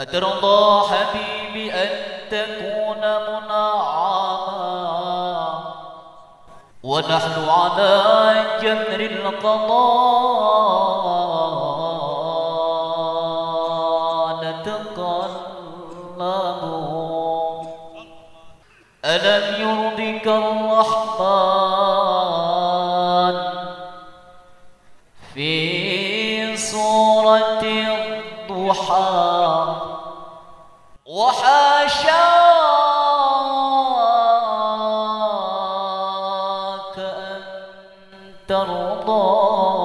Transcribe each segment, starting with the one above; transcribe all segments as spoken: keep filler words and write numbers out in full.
أترضى حبيبي أن تكون منعما ونحن على جمر القضاء نتقلب؟ ألم يرضك الرحمن في صورة الضحى وحاشاك أن ترضى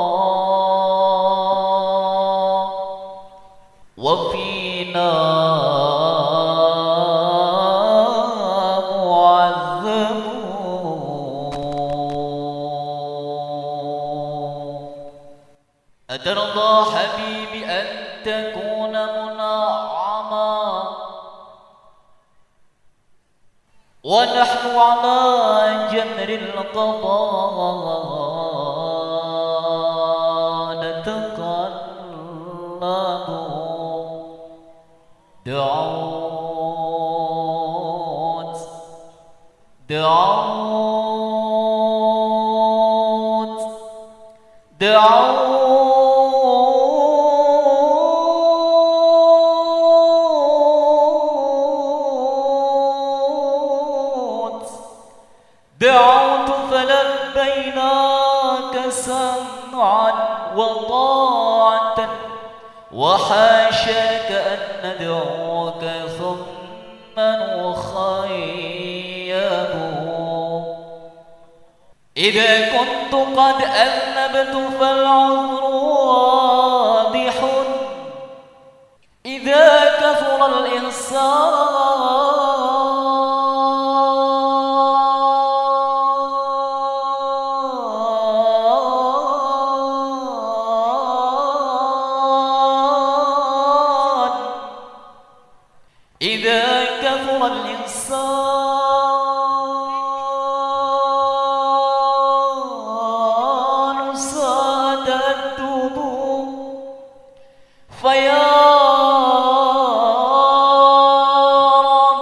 وفينا معذبون. أترضى حبيبي أن تكون منعما ونحن على جمر القضاء نتقلب؟ دعوت دعوت دعوت دعوت فلبيناك سمعا وطاعة وحاشاك أن ندعوك ثما وخيبوا. إذا كنت قد أذنبت فالعذر واضح، إذا كثر الإحسان إذا كثر الإنسان ساد الدب، فيا رب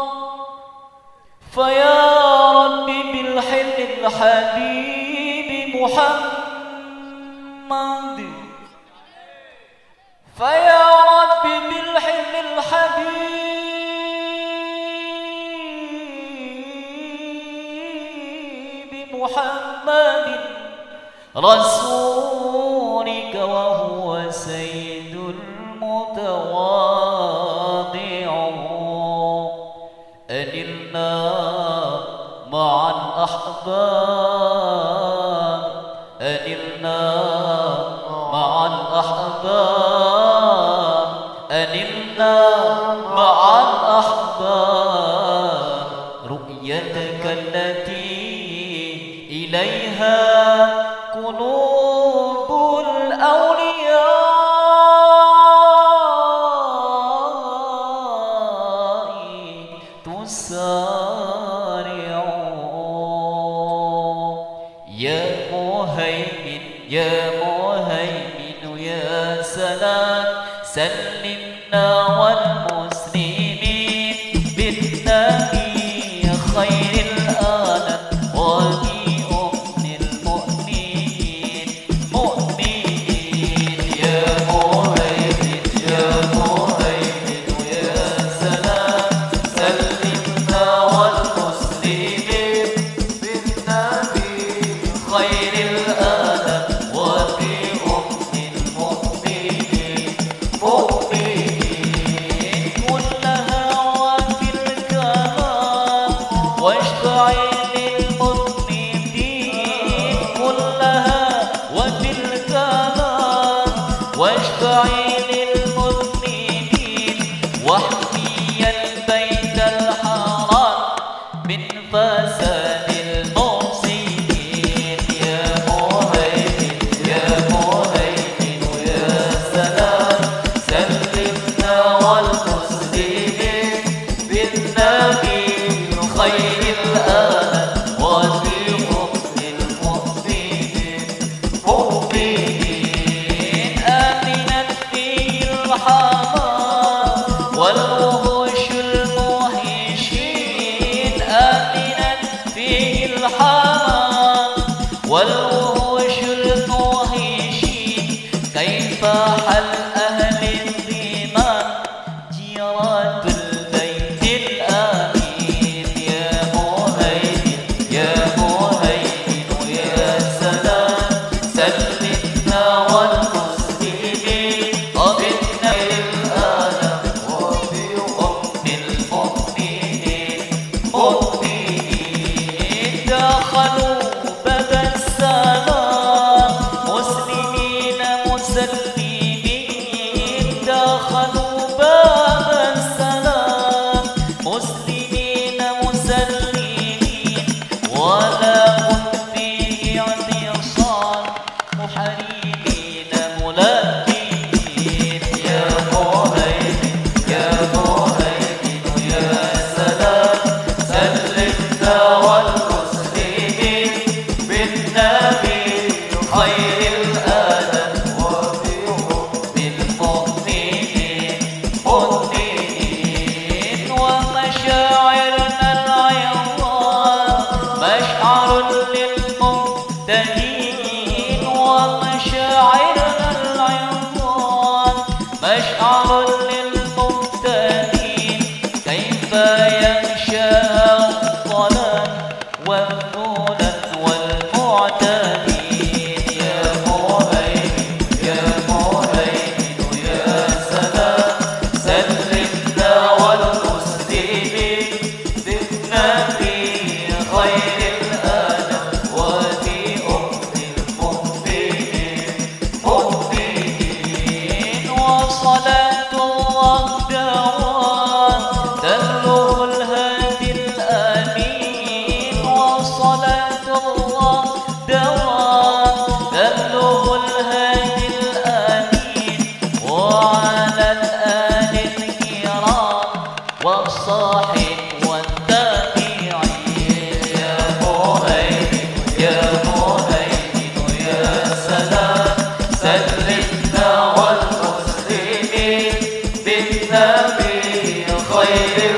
فيا رب بالحل الحبيب محمد، فيا رب بالحل الحبيب محمد رسولك وهو سيد المتواضع. أنلنا مع الأحباب، أنلنا مع الأحباب، أنلنا مع الأحباب رؤيتك التي إليها قلوب الأولياء تسارع. يا مهيمن يا مهيمن يا سلام سلمنا والمسلمين بالنبي خير الآلام وبأم المؤمنين مؤمنين. يا مهيمن يا مهيمن يا سلام سلمنا والمسلمين بالنبي خير الآلام وبأم المؤمنين مؤمنين. كلها وفي الكلام واشفعي للمذنبين، كلها وفي الكلام واشفعي للمذنبين، واحمي البيت الحرام من فساد المفسدين. يا مهيمن يا مهيمن يا سلام سلمنا والمسلمين بالنبي خير الآلام وبأم المؤمنين مؤمنين. آمنت فيه الحمام بالنبي خير